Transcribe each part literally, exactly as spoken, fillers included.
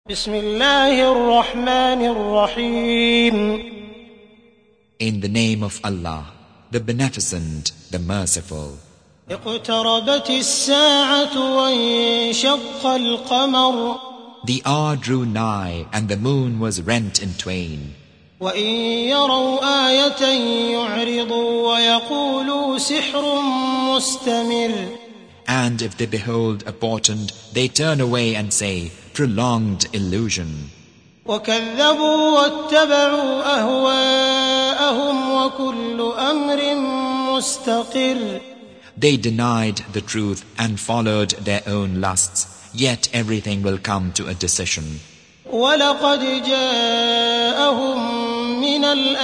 بسم الله الرحمن الرحيم. In the name of Allah, the Beneficent, the Merciful. اقتربت الساعة وانشق القمر. The hour drew nigh and the moon was rent in twain. وإن يروا آية يعرضوا ويقولوا سحر مستمر. And if they behold a portent, they turn away and say, prolonged illusion. وكذبوا واتبعوا أهواءهم وكل أمر مستقر. They denied the truth and followed their own lusts, yet everything will come to a decision. وَلَقَدْ جَاءَهُم مِّنَ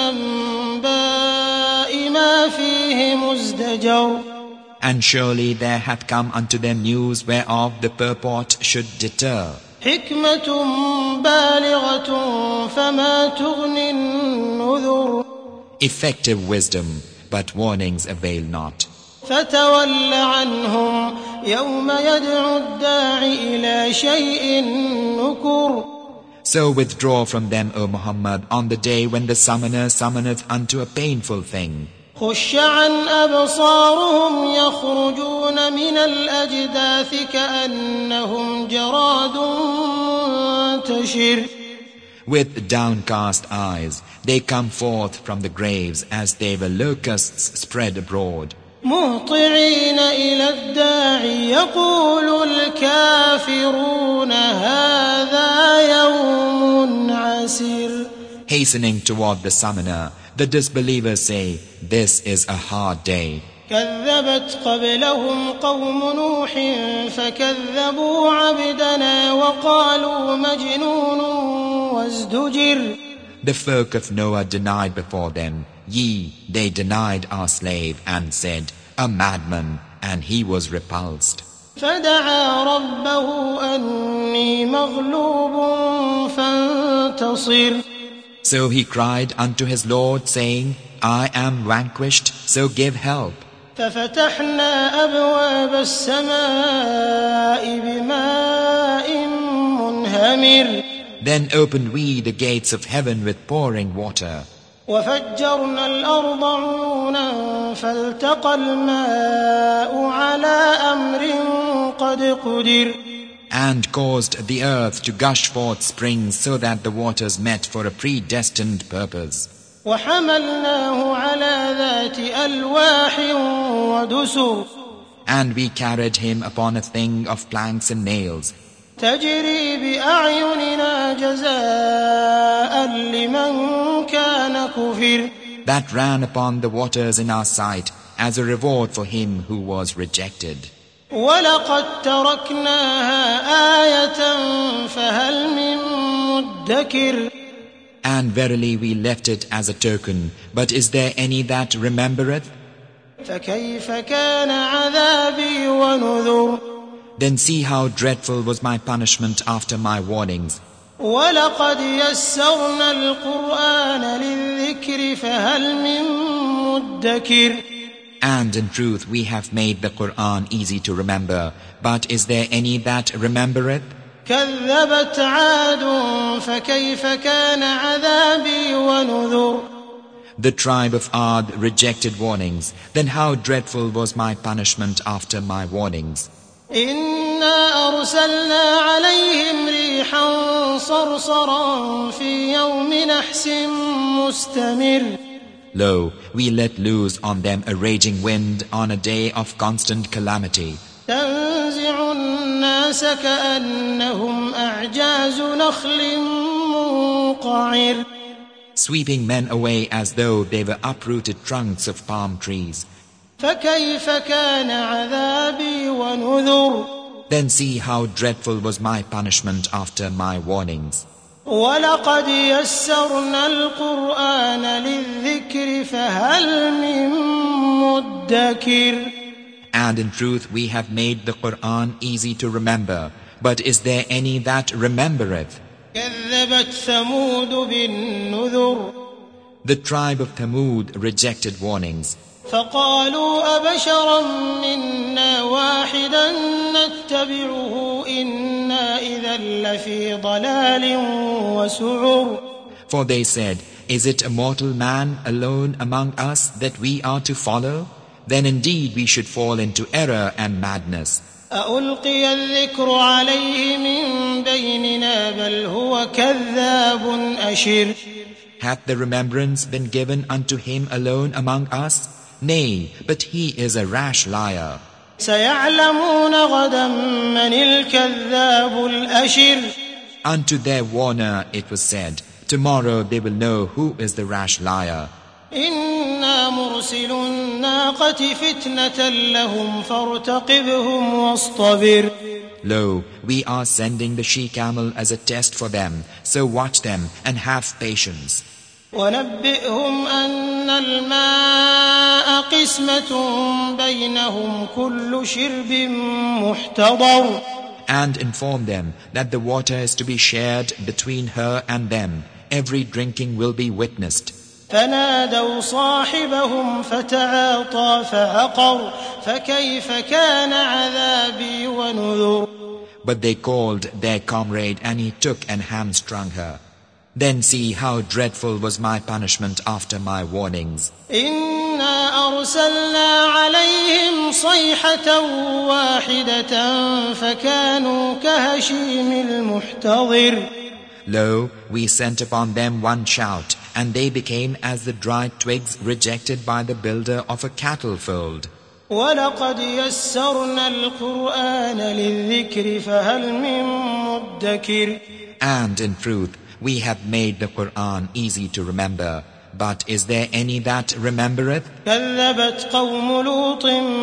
الْأَنبَاءِ مَا فِيهِ مُزْدَجَرٌ. And surely there hath come unto them news whereof the purport should deter. حِكْمَةٌ بَالِغَةٌ فَمَا تُغْنِ النُّذُرُ. Effective wisdom, but warnings avail not. فَتَوَلَّ عَنْهُمْ يَوْمَ يَدْعُ الدَّاعِ إِلَى شَيْءٍ نُكُرٍ. So withdraw from them, O Muhammad, on the day when the summoner summoneth unto a painful thing. خُشَّ عَنْ أَبْصَارُهُمْ يَخْرُجُونَ مِنَ الْأَجْدَاثِ كَأَنَّهُمْ جَرَادٌ مُنْتَشِرٌ. With downcast eyes, they come forth from the graves as they were locusts spread abroad. مُهْطِعِينَ إِلَى الدَّاعِ يَقُولُ الْكَافِرُونَ هَذَا يَوْمٌ عَسِرٌ. Hastening toward the summoner, the disbelievers say, this is a hard day. كذبت قبلهم قوم نوح فكذبوا عبدنا وقالوا مجنون وازدجر. The folk of Noah denied before them. Ye, they denied our slave and said, a madman, and he was repulsed. فدعا ربه أني مغلوب فانتصر. So he cried unto his Lord, saying, I am vanquished, so give help. ففتحنا أبواب السماء بماء منهمر. Then opened we the gates of heaven with pouring water. وفجرنا الأرض عيونا فالتقى الماء على أمر قد قدر. And caused the earth to gush forth springs so that the waters met for a predestined purpose. وحملناه على ذات ألواح ودسر. And we carried him upon a thing of planks and nails. تجري بأعيننا جزاء لمن كان كفر. That ran upon the waters in our sight as a reward for him who was rejected. وَلَقَدْ تَرَكْنَاهَا آيَةً فَهَلْ مِن مُّدَّكِرٍ. And verily we left it as a token, but is there any that remembereth? فَكَيْفَ كَانَ عَذَابِي وَنُذُرِ. Then see how dreadful was my punishment after my warnings. وَلَقَدْ يَسَّرْنَا الْقُرْآنَ لِلذِّكْرِ فَهَلْ مِن مُّدَّكِرٍ. And in truth we have made the Qur'an easy to remember, but is there any that remembereth? كذبت عاد فكيف كان عذابي ونذر. The tribe of Ad rejected warnings. Then how dreadful was my punishment after my warnings. إنا أرسلنا عليهم ريحا صرصرا في يوم نحس مستمر. Lo, we let loose on them a raging wind on a day of constant calamity. تنزع الناس كأنهم أعجاز نخل منقعر. Sweeping men away as though they were uprooted trunks of palm trees. فكيف كان عذابي ونذر. Then see how dreadful was my punishment after my warnings. وَلَقَدْ يَسَّرْنَا الْقُرْآنَ لِلذِّكْرِ فَهَلْ مِن مُّدَّكِرٍ. And in truth we have made the Qur'an easy to remember, but is there any that remembereth? كَذَّبَتْ ثَمُودُ بِالنُّذُرِ. The tribe of Thamud rejected warnings. فَقَالُوا أَبَشَرًا مِنَّا وَاحِدًا نَتَّبِعُهُ إِنَّا إِنَّا إِذًا لَّفِي ضَلَالٍ وَسُعُرٍ. For they said, is it a mortal man alone among us that we are to follow? Then indeed we should fall into error and madness. أَأُلْقِيَ الذِّكْرُ عَلَيْهِ مِن بَيْنِنَا بَلْ هُوَ كَذَّابٌ أَشِرٌ. Hath the remembrance been given unto him alone among us? Nay, but he is a rash liar. سَيَعْلَمُونَ غَدًا مَّنِ الْكَذَّابُ الْأَشِرُ. Unto their warner it was said, tomorrow they will know who is the rash liar. إِنَّا مُرْسِلُو النَّاقَةِ فِتْنَةً لَهُمْ فَارْتَقِبْهُمْ وَاصْطَبِرْ. Lo, we are sending the she-camel as a test for them, so watch them and have patience. وَنَبِّئْهُمْ أَنَّ الْمَاءَ قِسْمَةٌ بَيْنَهُمْ كُلُّ شِرْبٍ مُحْتَضَرٌ. And inform them that the water is to be shared between her and them. Every drinking will be witnessed. فَنَادَوْا صَاحِبَهُمْ فَتَعَاطَىٰ فَعَقَرَ فَكَيْفَ كَانَ عَذَابِي وَنُذُرِ. But they called their comrade, and he took and hamstrung her. Then see how dreadful was my punishment after my warnings. إِنَّا أَرْسَلْنَا عَلَيْهِمْ صَيْحَةً وَاحِدَةً فَكَانُوا كَهَشِيمِ الْمُحْتَظِرِ. Lo, we sent upon them one shout, and they became as the dried twigs rejected by the builder of a cattle fold. وَلَقَدْ يَسَّرْنَا الْقُرْآنَ لِلذِّكْرِ فَهَلْ مِن مُّدَّكِرٍ. And in truth, we have made the Qur'an easy to remember. But is there any that remembereth? كَذَّبَتْ قَوْمُ لُوطٍ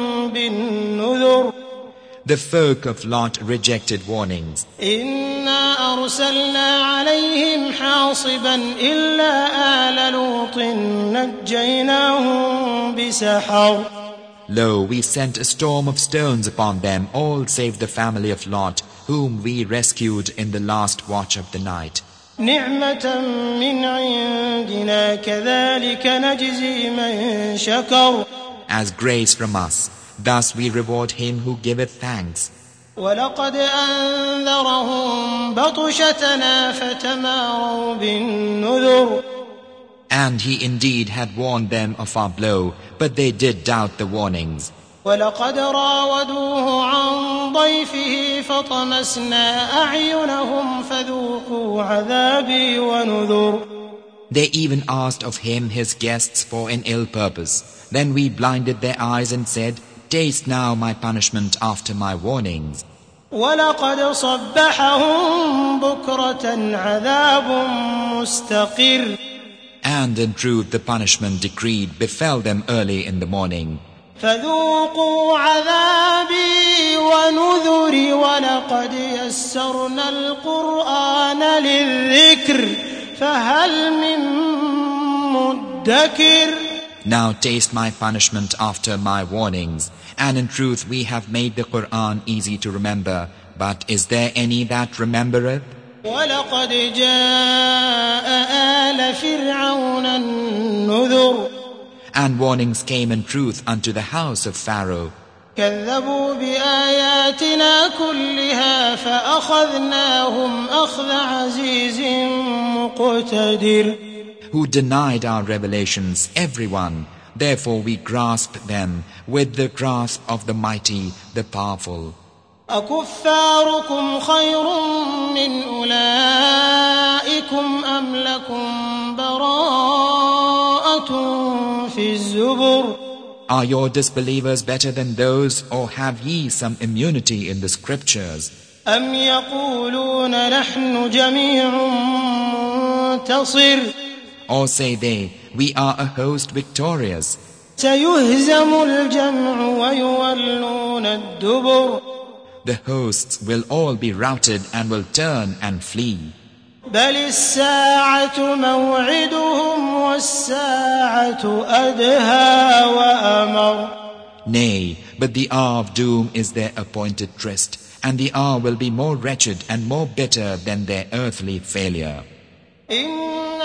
بِالنُّذُرِ. The folk of Lot rejected warnings. إِنَّا أَرْسَلْنَا عَلَيْهِمْ حَاصِبًا إِلَّا آلَ لُوطٍ نَجَّيْنَاهُمْ بِسَحَرٍ. Lo, we sent a storm of stones upon them, all save the family of Lot, whom we rescued in the last watch of the night. نِعْمَةً مِّنْ عِندِنَا كَذَلِكَ نَجْزِي مَن شَكَرَ. As grace from us, thus we reward him who giveth thanks. وَلَقَدْ أَنذَرَهُم بَطْشَتَنَا فَتَمَارَوْا بِالنُّذُرِ. And he indeed had warned them of our blow, but they did doubt the warnings. وَلَقَدْ رَاوَدُوهُ عَن ضَيْفِهِ فَطَمَسْنَا أَعْيُنَهُمْ فَذُوقُوا عَذَابِي وَنُذُرِ. They even asked of him his guests for an ill purpose. Then we blinded their eyes and said, taste now my punishment after my warnings. وَلَقَدْ صَبَّحَهُم بُكْرَةً عَذَابٌ مُسْتَقِرٌّ. And in truth the punishment decreed befell them early in the morning. فَذُوقُوا عَذَابِي وَنُذُرِ وَلَقَدْ يَسَّرْنَا الْقُرْآنَ لِلذِّكْرِ فَهَلْ مِن مُّدَّكِرٍ. Now taste my punishment after my warnings. And in truth we have made the Qur'an easy to remember. But is there any that remembereth? وَلَقَدْ جَاءَ آلَ فِرْعَوْنَ النُّذُرُ. And warnings came in truth unto the house of Pharaoh. كَذَّبُوا بِآيَاتِنَا كُلِّهَا فَأَخَذْنَاهُمْ أَخْذَ عَزِيزٍ مُقْتَدِرٍ. Who denied our revelations, everyone. Therefore we grasped them with the grasp of the mighty, the powerful. أَكُفَّارُكُمْ خَيْرٌ مِّنْ أُولَٰئِكُمْ أَمْ لَكُمْ بَرَاءَةٌ فِي الزُّبُرِ. Are your disbelievers better than those, or have ye some immunity in the scriptures? أَمْ يَقُولُونَ نَحْنُ جَمِيعٌ مُّنتَصِرٌ. Or say they, we are a host victorious. سَيُهْزَمُ الْجَمْعُ وَيُوَلُّونَ الدُّبُرَ. The hosts will all be routed and will turn and flee. بَلِ السَّاعَةُ مَوْعِدُهُمْ وَالسَّاعَةُ أَدْهَىٰ وَأَمَرُ. Nay, but the hour of doom is their appointed tryst, and the hour will be more wretched and more bitter than their earthly failure. إِنَّ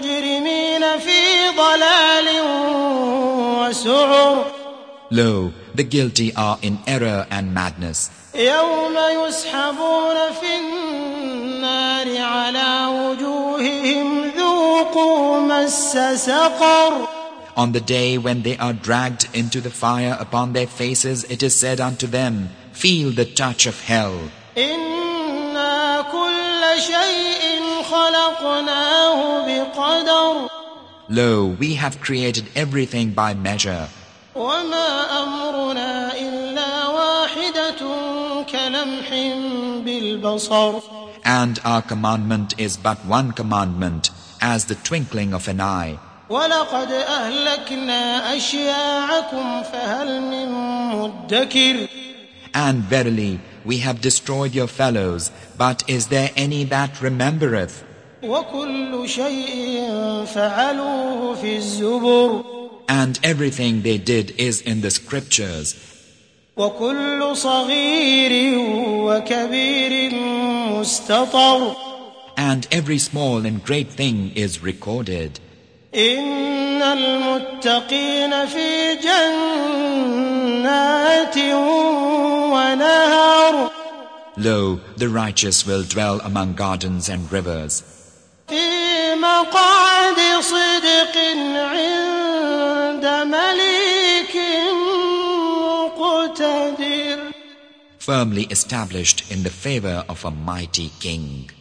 الْمُجْرِمِينَ فِي ضَلَالٍ وَسُعُرٍ. Lo, the guilty are in error and madness. يوم يسحبون في النار على وجوههم ذوقوا مس سقر. On the day when they are dragged into the fire upon their faces, it is said unto them, feel the touch of hell. إنا كل شيء خلقناه بقدر. Lo, we have created everything by measure. وما أمرنا إلا واحدة كلمح بالبصر. And our commandment is but one commandment, as the twinkling of an eye. وَلَقَدْ أَهْلَكْنَا أَشْيَاعَكُمْ فَهَلْ مِن مُّدَّكِرٍ. And verily, we have destroyed your fellows, but is there any that remembereth? وَكُلُّ شَيْءٍ فَعَلُوهُ فِي الزُّبُرِ. And everything they did is in the scriptures. وَكُلُّ صَغِيرٍ وَكَبِيرٍ مُسْتَطَرٍ. And every small and great thing is recorded. إِنَّ الْمُتَّقِينَ فِي جَنَّاتٍ وَنَهَرٍ. Lo, the righteous will dwell among gardens and rivers. فِي مَقْعَدِ صِدْقٍ عِندَ مَلِيكٍ مُّقْتَدِرٍ. Firmly established in the favor of a mighty king.